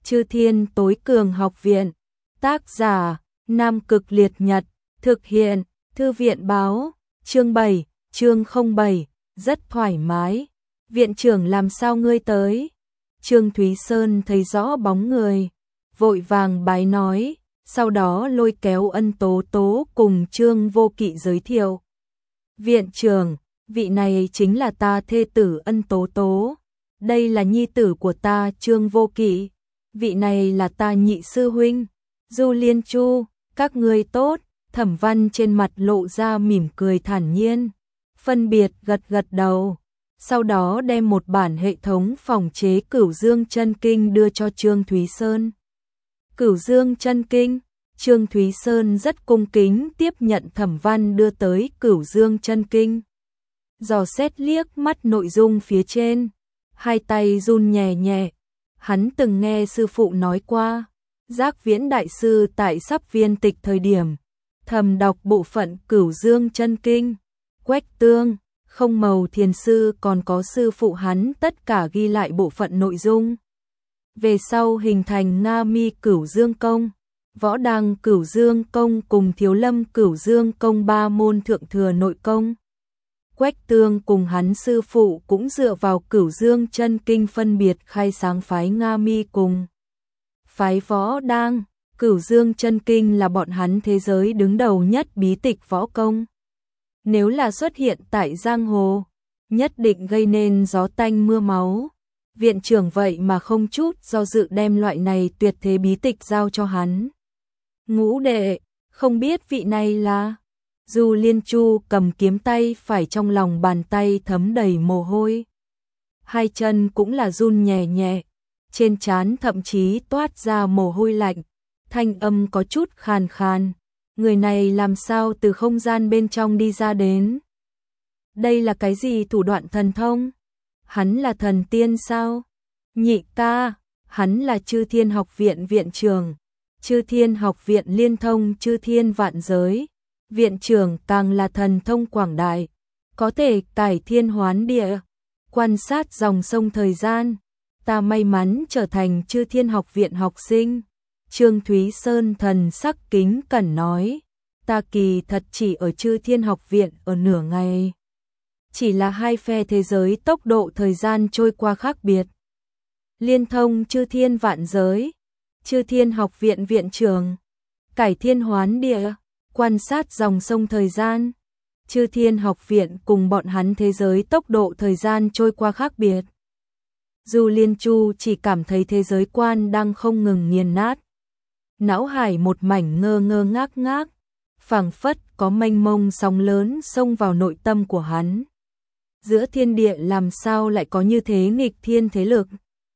Chư Thiên Tối Cường Học Viện. Tác giả: Nam Cực Liệt Nhật. Thực hiện: Thư viện báo. Chương 7, chương 07, rất thoải mái. Viện trưởng làm sao ngươi tới? Trương Thúy Sơn thấy rõ bóng người, vội vàng bái nói, sau đó lôi kéo Ân Tố Tố cùng Trương Vô Kỵ giới thiệu. Viện trưởng, vị này chính là ta thê tử Ân Tố Tố. Đây là nhi tử của ta Trương Vô Kỵ. Vị này là ta nhị sư huynh, Du Liên Chu. Các ngươi tốt. Thẩm Văn trên mặt lộ ra mỉm cười thản nhiên, phân biệt gật gật đầu. Sau đó đem một bản hệ thống phòng chế Cửu Dương Chân Kinh đưa cho Trương Thúy Sơn. Cửu Dương Chân Kinh. Trương Thúy Sơn rất cung kính tiếp nhận Thẩm Văn đưa tới Cửu Dương Chân Kinh. Dò xét liếc mắt nội dung phía trên, hai tay run nhẹ nhẹ. Hắn từng nghe sư phụ nói qua, Giác Viễn đại sư tại sắp viên tịch thời điểm, thầm đọc bộ phận Cửu Dương Chân Kinh. Quách Tương, Không Màu Thiền sư còn có sư phụ hắn tất cả ghi lại bộ phận nội dung. Về sau hình thành Nga Mi Cửu Dương Công, Võ Đăng Cửu Dương Công cùng Thiếu Lâm Cửu Dương Công ba môn thượng thừa nội công. Quách Tương cùng hắn sư phụ cũng dựa vào Cửu Dương Chân Kinh phân biệt khai sáng phái Nga Mi cùng phái Võ Đăng. Cửu Dương Chân Kinh là bọn hắn thế giới đứng đầu nhất bí tịch võ công. Nếu là xuất hiện tại giang hồ, nhất định gây nên gió tanh mưa máu. Viện trưởng vậy mà không chút do dự đem loại này tuyệt thế bí tịch giao cho hắn. Ngũ đệ, không biết vị này là? Du Liên Chu cầm kiếm tay phải trong lòng bàn tay thấm đầy mồ hôi. Hai chân cũng là run nhẹ nhẹ, trên trán thậm chí toát ra mồ hôi lạnh. Thanh âm có chút khàn khàn, người này làm sao từ không gian bên trong đi ra đến? Đây là cái gì thủ đoạn thần thông? Hắn là thần tiên sao? Nhị ca, hắn là Chư Thiên Học Viện viện trưởng. Chư Thiên Học Viện liên thông chư thiên vạn giới. Viện trưởng càng là thần thông quảng đại, có thể cải thiên hoán địa, quan sát dòng sông thời gian. Ta may mắn trở thành Chư Thiên Học Viện học sinh. Trương Thúy Sơn thần sắc kính cẩn nói, ta kỳ thật chỉ ở Chư Thiên Học Viện ở nửa ngày. Chỉ là hai phe thế giới tốc độ thời gian trôi qua khác biệt. Liên thông chư thiên vạn giới. Chư Thiên Học Viện viện trưởng, cải thiên hoán địa, quan sát dòng sông thời gian. Chư Thiên Học Viện cùng bọn hắn thế giới tốc độ thời gian trôi qua khác biệt. Du Liên Chu chỉ cảm thấy thế giới quan đang không ngừng nghiền nát. Não hải một mảnh ngơ ngơ ngác ngác, phảng phất có mênh mông sóng lớn xông vào nội tâm của hắn. Giữa thiên địa làm sao lại có như thế nghịch thiên thế lực?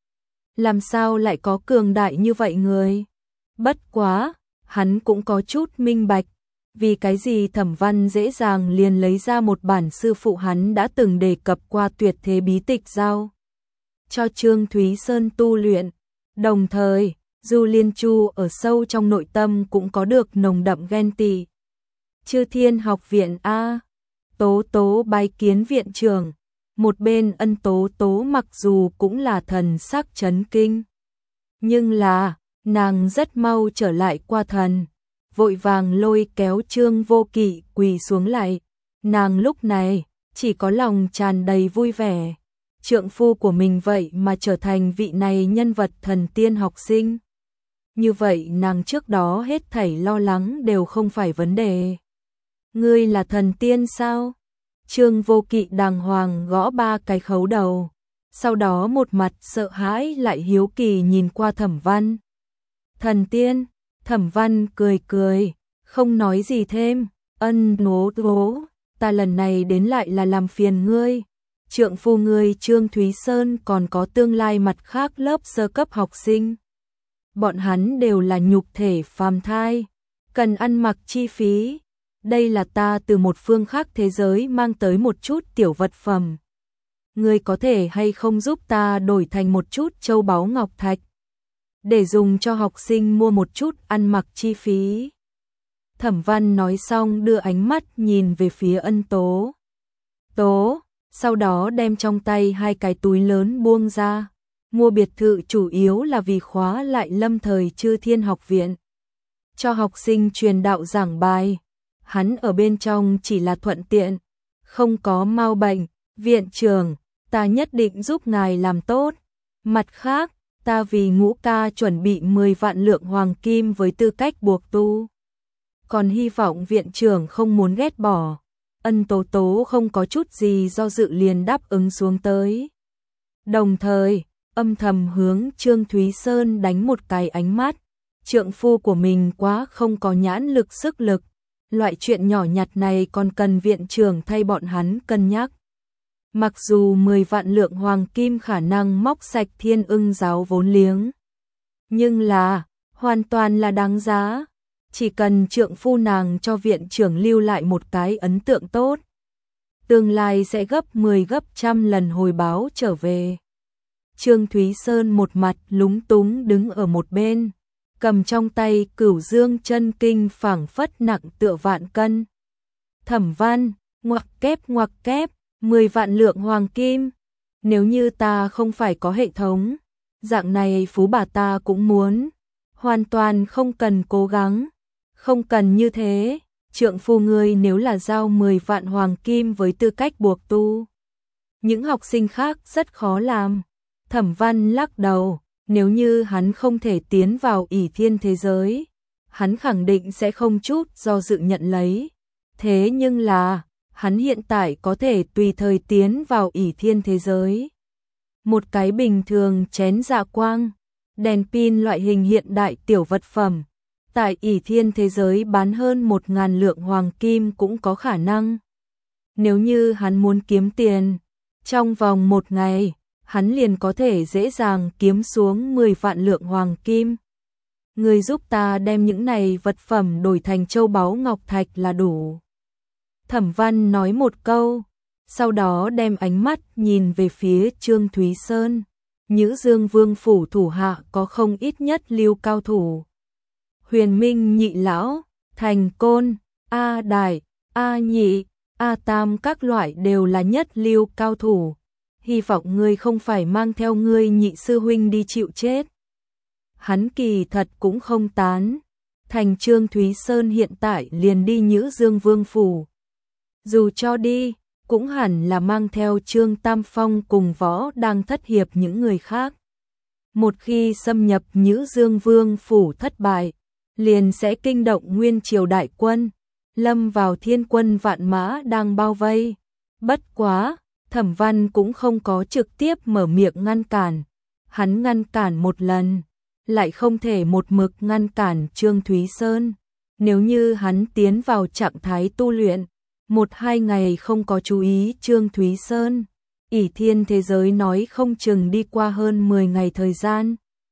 Làm sao lại có cường đại như vậy người? Bất quá, hắn cũng có chút minh bạch, vì cái gì Thẩm Văn dễ dàng liền lấy ra một bản sư phụ hắn đã từng đề cập qua tuyệt thế bí tịch giao cho Trương Thúy Sơn tu luyện. Đồng thời, Du Liên Chu ở sâu trong nội tâm cũng có được nồng đậm ghen tị. Chư Thiên Học Viện a. Tố Tố bái kiến viện trưởng. Một bên Ân Tố Tố mặc dù cũng là thần sắc chấn kinh, nhưng là nàng rất mau trở lại qua thần, vội vàng lôi kéo Trương Vô Kỵ quỳ xuống lại. Nàng lúc này chỉ có lòng tràn đầy vui vẻ, trượng phu của mình vậy mà trở thành vị này nhân vật thần tiên học sinh. Như vậy nàng trước đó hết thảy lo lắng đều không phải vấn đề. Ngươi là thần tiên sao? Trương Vô Kỵ đàng hoàng gõ ba cái khấu đầu, sau đó một mặt sợ hãi lại hiếu kỳ nhìn qua Thẩm Văn. Thần tiên? Thẩm Văn cười cười, không nói gì thêm. Nố tố, ta lần này đến lại là làm phiền ngươi. Trượng phu ngươi Trương Thúy Sơn còn có tương lai mặt khác lớp sơ cấp học sinh. Bọn hắn đều là nhục thể phàm thai, cần ăn mặc chi phí. Đây là ta từ một phương khác thế giới mang tới một chút tiểu vật phẩm. Ngươi có thể hay không giúp ta đổi thành một chút châu báu ngọc thạch, để dùng cho học sinh mua một chút ăn mặc chi phí. Thẩm Văn nói xong đưa ánh mắt nhìn về phía Ân Tố Tố, sau đó đem trong tay hai cái túi lớn buông ra. Mua biệt thự chủ yếu là vì khóa lại lâm thời Chư Thiên học viện. Cho học sinh truyền đạo giảng bài. Hắn ở bên trong chỉ là thuận tiện. Không có mau bệnh, viện trưởng, ta nhất định giúp ngài làm tốt. Mặt khác, ta vì Ngũ ca chuẩn bị 10 vạn lượng hoàng kim với tư cách buộc tu. Còn hy vọng viện trưởng không muốn ghét bỏ. Ân Tố Tố không có chút gì do dự liền đáp ứng xuống tới. Đồng thời, âm thầm hướng Trương Thúy Sơn đánh một cái ánh mắt. Trượng phu của mình quá không có nhãn lực sức lực. Loại chuyện nhỏ nhặt này còn cần viện trưởng thay bọn hắn cân nhắc. Mặc dù 10 vạn lượng hoàng kim khả năng móc sạch Thiên Ưng giáo vốn liếng, nhưng là hoàn toàn là đáng giá. Chỉ cần trượng phu nàng cho viện trưởng lưu lại một cái ấn tượng tốt, tương lai sẽ gấp 10 gấp trăm lần hồi báo trở về. Trương Thúy Sơn một mặt lúng túng đứng ở một bên, cầm trong tay Cửu Dương chân kinh phảng phất nặng tựa vạn cân. Thẩm Văn, ngoặc kép, 10 vạn lượng hoàng kim. Nếu như ta không phải có hệ thống, dạng này phú bà ta cũng muốn. Hoàn toàn không cần cố gắng. Không cần như thế, trượng phu ngươi nếu là giao 10 vạn hoàng kim với tư cách buộc tu, những học sinh khác rất khó làm. Thẩm Văn lắc đầu, nếu như hắn không thể tiến vào ỷ thiên thế giới, hắn khẳng định sẽ không chút do dự nhận lấy. Thế nhưng là, hắn hiện tại có thể tùy thời tiến vào ỷ thiên thế giới. Một cái bình thường chén dạ quang, đèn pin loại hình hiện đại tiểu vật phẩm, tại ỷ thiên thế giới bán hơn 1.000 lượng hoàng kim cũng có khả năng. Nếu như hắn muốn kiếm tiền, trong vòng một ngày, hắn liền có thể dễ dàng kiếm xuống 10 vạn lượng hoàng kim. Người giúp ta đem những này vật phẩm đổi thành châu báu ngọc thạch là đủ. Thẩm Văn nói một câu, sau đó đem ánh mắt nhìn về phía Trương Thúy Sơn. Nhữ Dương Vương phủ thủ hạ có không ít nhất lưu cao thủ. Huyền Minh nhị lão, Thành Côn, A Đại, A Nhị, A Tam các loại đều là nhất lưu cao thủ. Hy vọng ngươi không phải mang theo ngươi nhị sư huynh đi chịu chết. Hắn kỳ thật cũng không tán. Thành Trương Thúy Sơn hiện tại liền đi Nhữ Dương Vương phủ. Dù cho đi, cũng hẳn là mang theo Trương Tam Phong cùng Võ đang thất hiệp những người khác. Một khi xâm nhập Nhữ Dương Vương phủ thất bại, liền sẽ kinh động nguyên triều đại quân, lâm vào thiên quân vạn mã đang bao vây. Bất quá, Thẩm Văn cũng không có trực tiếp mở miệng ngăn cản. Hắn ngăn cản một lần, lại không thể một mực ngăn cản Trương Thúy Sơn. Nếu như hắn tiến vào trạng thái tu luyện, 1-2 ngày không có chú ý Trương Thúy Sơn, ỷ thiên thế giới nói không chừng đi qua hơn 10 ngày thời gian.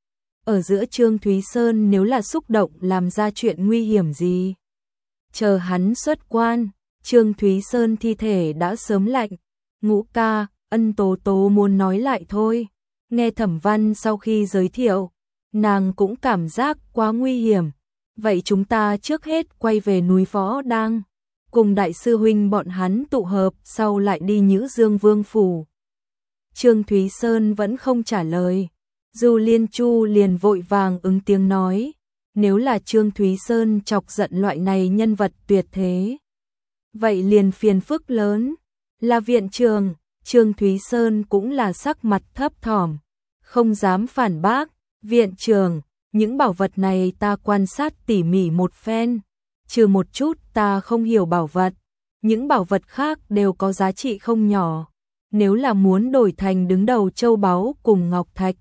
Ở giữa Trương Thúy Sơn nếu là xúc động làm ra chuyện nguy hiểm gì, chờ hắn xuất quan, Trương Thúy Sơn thi thể đã sớm lạnh. Ngũ ca, Ân Tố Tố muốn nói lại thôi. Nghe Thẩm Văn sau khi giới thiệu, nàng cũng cảm giác quá nguy hiểm. Vậy chúng ta trước hết quay về núi Võ Đang, cùng đại sư huynh bọn hắn tụ hợp, sau lại đi Nhữ Dương Vương phủ. Trương Thúy Sơn vẫn không trả lời. Du Liên Chu liền vội vàng ứng tiếng nói, nếu là Trương Thúy Sơn chọc giận loại này nhân vật tuyệt thế, vậy liền phiền phức lớn. Là viện trưởng, Trương Thúy Sơn cũng là sắc mặt thấp thỏm, không dám phản bác. Viện trưởng, những bảo vật này ta quan sát tỉ mỉ một phen, trừ một chút ta không hiểu bảo vật, những bảo vật khác đều có giá trị không nhỏ. Nếu là muốn đổi thành đứng đầu châu báu cùng ngọc thạch,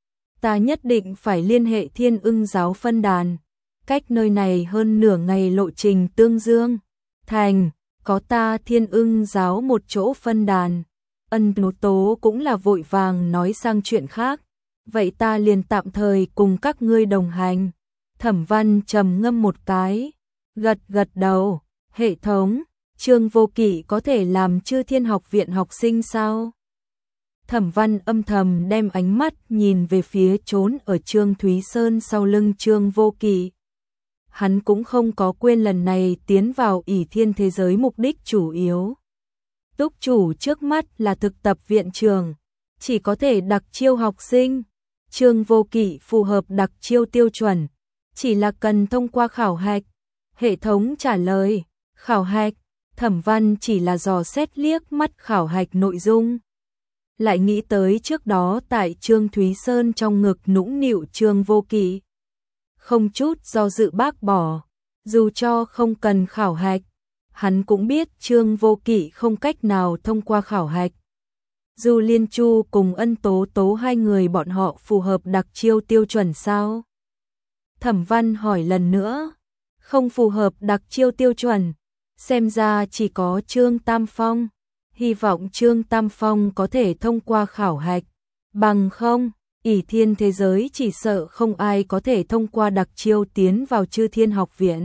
ta nhất định phải liên hệ Thiên Ưng giáo phân đàn. Cách nơi này hơn nửa ngày lộ trình Tương Dương thành, có ta Thiên Ưng giáo một chỗ phân đàn. Ân Tố Tố cũng là vội vàng nói sang chuyện khác. Vậy ta liền tạm thời cùng các ngươi đồng hành. Thẩm Văn trầm ngâm một cái, gật gật đầu. Hệ thống, Trương Vô Kỵ có thể làm Chư Thiên học viện học sinh sao? Thẩm Văn âm thầm đem ánh mắt nhìn về phía trốn ở Trương Thúy Sơn sau lưng Trương Vô Kỵ. Hắn cũng không có quên lần này tiến vào ỷ thiên thế giới mục đích chủ yếu. Túc chủ trước mắt là thực tập viện trưởng, chỉ có thể đặc chiêu học sinh. Trương Vô Kỵ phù hợp đặc chiêu tiêu chuẩn, chỉ là cần thông qua khảo hạch. Hệ thống trả lời, khảo hạch, Thẩm Văn chỉ là dò xét liếc mắt khảo hạch nội dung. Lại nghĩ tới trước đó tại Trương Thúy Sơn trong ngực nũng nịu Trương Vô Kỵ. Không chút do dự bác bỏ, dù cho không cần khảo hạch, hắn cũng biết Trương Vô Kỵ không cách nào thông qua khảo hạch. Du Liên Chu cùng Ân Tố Tố hai người bọn họ phù hợp đặc chiêu tiêu chuẩn sao? Thẩm Văn hỏi lần nữa, không phù hợp đặc chiêu tiêu chuẩn, xem ra chỉ có Trương Tam Phong, hy vọng Trương Tam Phong có thể thông qua khảo hạch, bằng không, ỷ thiên thế giới chỉ sợ không ai có thể thông qua đặc chiêu tiến vào Chư Thiên Học Viện.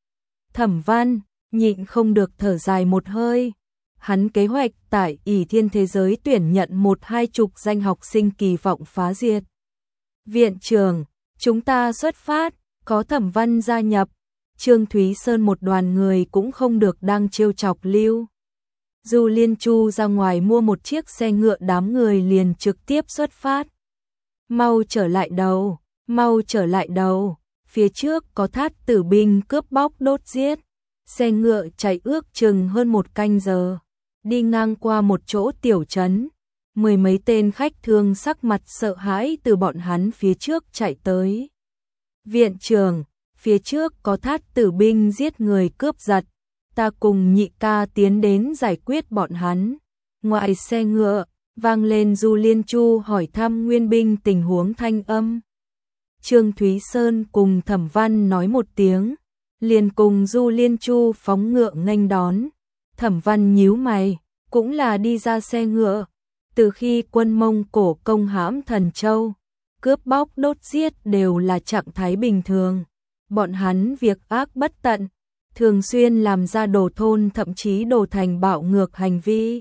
Thẩm Văn nhịn không được thở dài một hơi. Hắn kế hoạch tại ỷ thiên thế giới tuyển nhận 1-20 danh học sinh kỳ vọng phá diệt. Viện trưởng, chúng ta xuất phát, có Thẩm Văn gia nhập, Trương Thúy Sơn một đoàn người cũng không được đang trêu chọc lưu. Du Liên Chu ra ngoài mua một chiếc xe ngựa, đám người liền trực tiếp xuất phát. Mau trở lại đầu, mau trở lại đầu, phía trước có Thát Tử binh cướp bóc đốt giết. Xe ngựa chạy ước chừng hơn 1 canh giờ. Đi ngang qua một chỗ tiểu trấn, 10 mấy tên khách thương sắc mặt sợ hãi từ bọn hắn phía trước chạy tới. Viện trưởng, phía trước có Thát Tử binh giết người cướp giật, ta cùng nhị ca tiến đến giải quyết bọn hắn. Ngoài xe ngựa, vang lên Du Liên Chu hỏi thăm Nguyên binh tình huống thanh âm. Trương Thúy Sơn cùng Thẩm Văn nói một tiếng, liền cùng Du Liên Chu phóng ngựa nghênh đón. Thẩm Văn nhíu mày, cũng là đi ra xe ngựa. Từ khi quân Mông Cổ công hãm Thần Châu, cướp bóc đốt giết đều là trạng thái bình thường. Bọn hắn việc ác bất tận, thường xuyên làm ra đồ thôn, thậm chí đồ thành bạo ngược hành vi.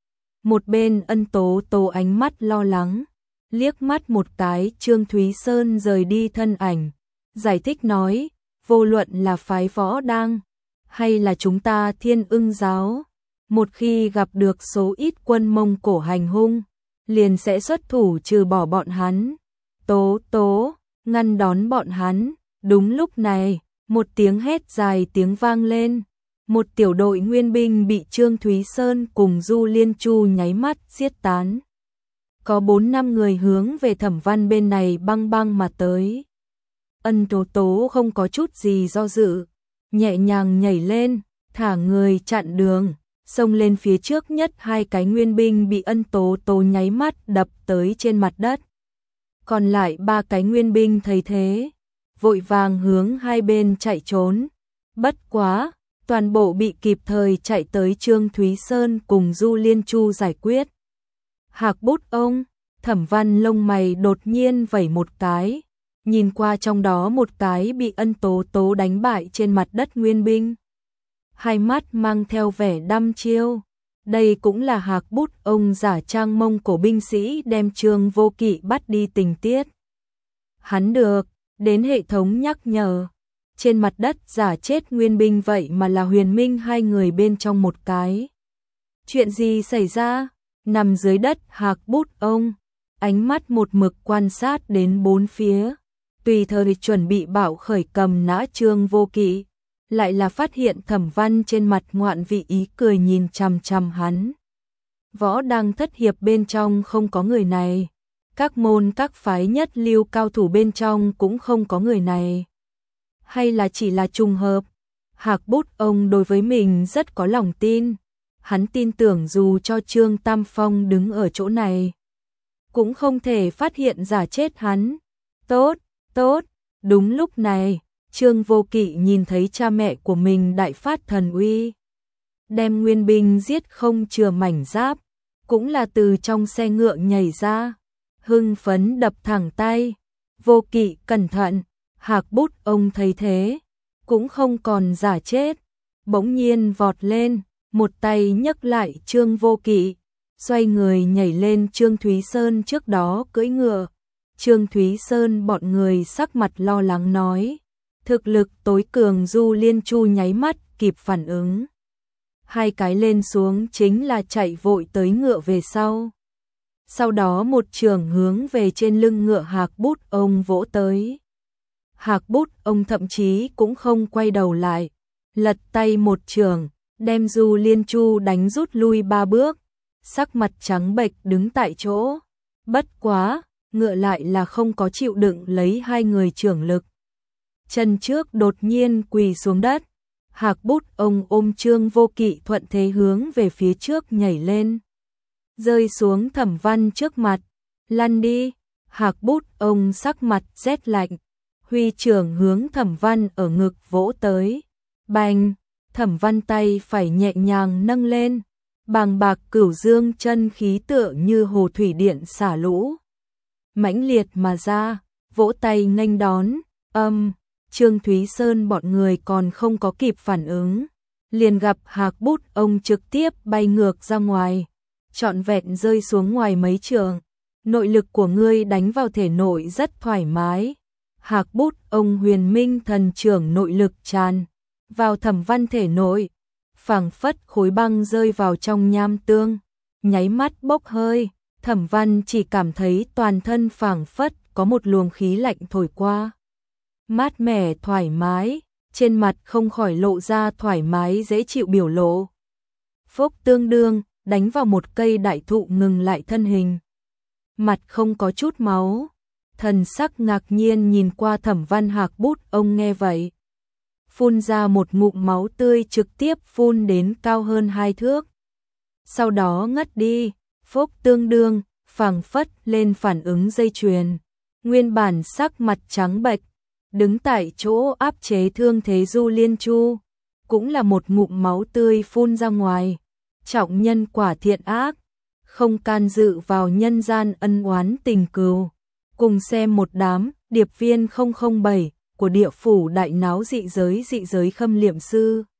Một bên Ân Tố Tố ánh mắt lo lắng, liếc mắt một cái Trương Thúy Sơn rời đi thân ảnh, giải thích nói, vô luận là phái Võ Đang hay là chúng ta Thiên Ưng giáo, một khi gặp được số ít quân Mông Cổ hành hung, liền sẽ xuất thủ trừ bỏ bọn hắn. Tố Tố, ngăn đón bọn hắn. Đúng lúc này, một tiếng hét dài tiếng vang lên. Một tiểu đội nguyên binh bị Trương Thúy Sơn cùng Du Liên Chu nháy mắt giết tán. Có 4-5 người hướng về Thẩm Văn bên này băng băng mà tới. Ân Tố Tố không có chút gì do dự, nhẹ nhàng nhảy lên, thả người chặn đường, xông lên phía trước nhất. 2 cái nguyên binh bị Ân Tố Tố nháy mắt đập tới trên mặt đất. Còn lại 3 cái nguyên binh thấy thế, vội vàng hướng hai bên chạy trốn. Bất quá, toàn bộ bị kịp thời chạy tới Trương Thúy Sơn cùng Du Liên Chu giải quyết. Hạc bút ông, Thẩm Văn lông mày đột nhiên vẩy một cái, nhìn qua trong đó một cái bị Ân Tố Tố đánh bại trên mặt đất nguyên binh. Hai mắt mang theo vẻ đăm chiêu. Đây cũng là Hạc bút ông giả trang Mông Cổ binh sĩ đem Trương Vô Kỵ bắt đi tình tiết. Hắn được đến hệ thống nhắc nhở, trên mặt đất giả chết nguyên binh vậy mà là Huyền Minh, 2 người bên trong một cái. Chuyện gì xảy ra? Nằm dưới đất Hạc bút ông, ánh mắt một mực quan sát đến 4 phía, tùy thời chuẩn bị bạo khởi cầm nã Trương Vô Kỵ, lại là phát hiện Thẩm Văn trên mặt ngoạn vị ý cười nhìn chằm chằm hắn. Võ Đang thất hiệp bên trong không có người này, các môn các phái nhất lưu cao thủ bên trong cũng không có người này. Hay là chỉ là trùng hợp? Hạc bút ông đối với mình rất có lòng tin, hắn tin tưởng dù cho Trương Tam Phong đứng ở chỗ này, cũng không thể phát hiện giả chết hắn. Tốt, tốt, đúng lúc này, Trương Vô Kỵ nhìn thấy cha mẹ của mình đại phát thần uy, đem nguyên binh giết không chừa mảnh giáp, cũng là từ trong xe ngựa nhảy ra, hưng phấn đập thẳng tay. Vô Kỵ cẩn thận. Hạc bút ông thấy thế, cũng không còn giả chết, bỗng nhiên vọt lên, một tay nhấc lại Trương Vô Kỵ, xoay người nhảy lên Trương Thúy Sơn trước đó cưỡi ngựa. Trương Thúy Sơn bọn người sắc mặt lo lắng nói, thực lực tối cường Du Liên Chu nháy mắt kịp phản ứng. 2 cái lên xuống chính là chạy vội tới ngựa về sau. sau đó một chưởng hướng về trên lưng ngựa Hạc Bút ông vỗ tới. Hạc Bút ông thậm chí cũng không quay đầu lại, lật tay một chưởng, đem Du Liên Chu đánh rút lui 3 bước, sắc mặt trắng bệch đứng tại chỗ. Bất quá, ngựa lại là không có chịu đựng lấy hai người chưởng lực. Chân trước đột nhiên quỳ xuống đất, Hạc Bút ông ôm Trương Vô Kỵ thuận thế hướng về phía trước nhảy lên, rơi xuống Thẩm Văn trước mặt. Lăn đi! Hạc Bút ông sắc mặt rét lạnh, huy chưởng hướng Thẩm Văn ở ngực vỗ tới. Bành! Thẩm Văn tay phải nhẹ nhàng nâng lên, bàng bạc cửu dương chân khí tựa như hồ thủy điện xả lũ, mãnh liệt mà ra, vỗ tay nghênh đón. Trương Thúy Sơn bọn người còn không có kịp phản ứng, liền gặp Hạc Bút ông trực tiếp bay ngược ra ngoài, trọn vẹn rơi xuống ngoài mấy trường. Nội lực của ngươi đánh vào thể nội rất thoải mái. Hạc Bút ông huyền minh thần trưởng nội lực tràn vào Thẩm Văn thể nội, phảng phất khối băng rơi vào trong nham tương, nháy mắt bốc hơi. Thẩm Văn chỉ cảm thấy toàn thân phảng phất có một luồng khí lạnh thổi qua, mát mẻ thoải mái, trên mặt không khỏi lộ ra thoải mái dễ chịu biểu lộ. Phốc tương đương, đánh vào một cây đại thụ ngừng lại thân hình. Mặt không có chút máu, thần sắc ngạc nhiên nhìn qua Thẩm Văn. Hạc Bút ông nghe vậy, phun ra một ngụm máu tươi trực tiếp phun đến cao hơn 2 thước. Sau đó ngất đi, phốc tương đương, phảng phất lên phản ứng dây chuyền. Nguyên bản sắc mặt trắng bệch, đứng tại chỗ áp chế thương thế Du Liên Chu, cũng là một ngụm máu tươi phun ra ngoài. Trọng nhân quả thiện ác, không can dự vào nhân gian ân oán tình cừu. Cùng xem một đám điệp viên 007 của địa phủ đại náo dị giới khâm liệm sư.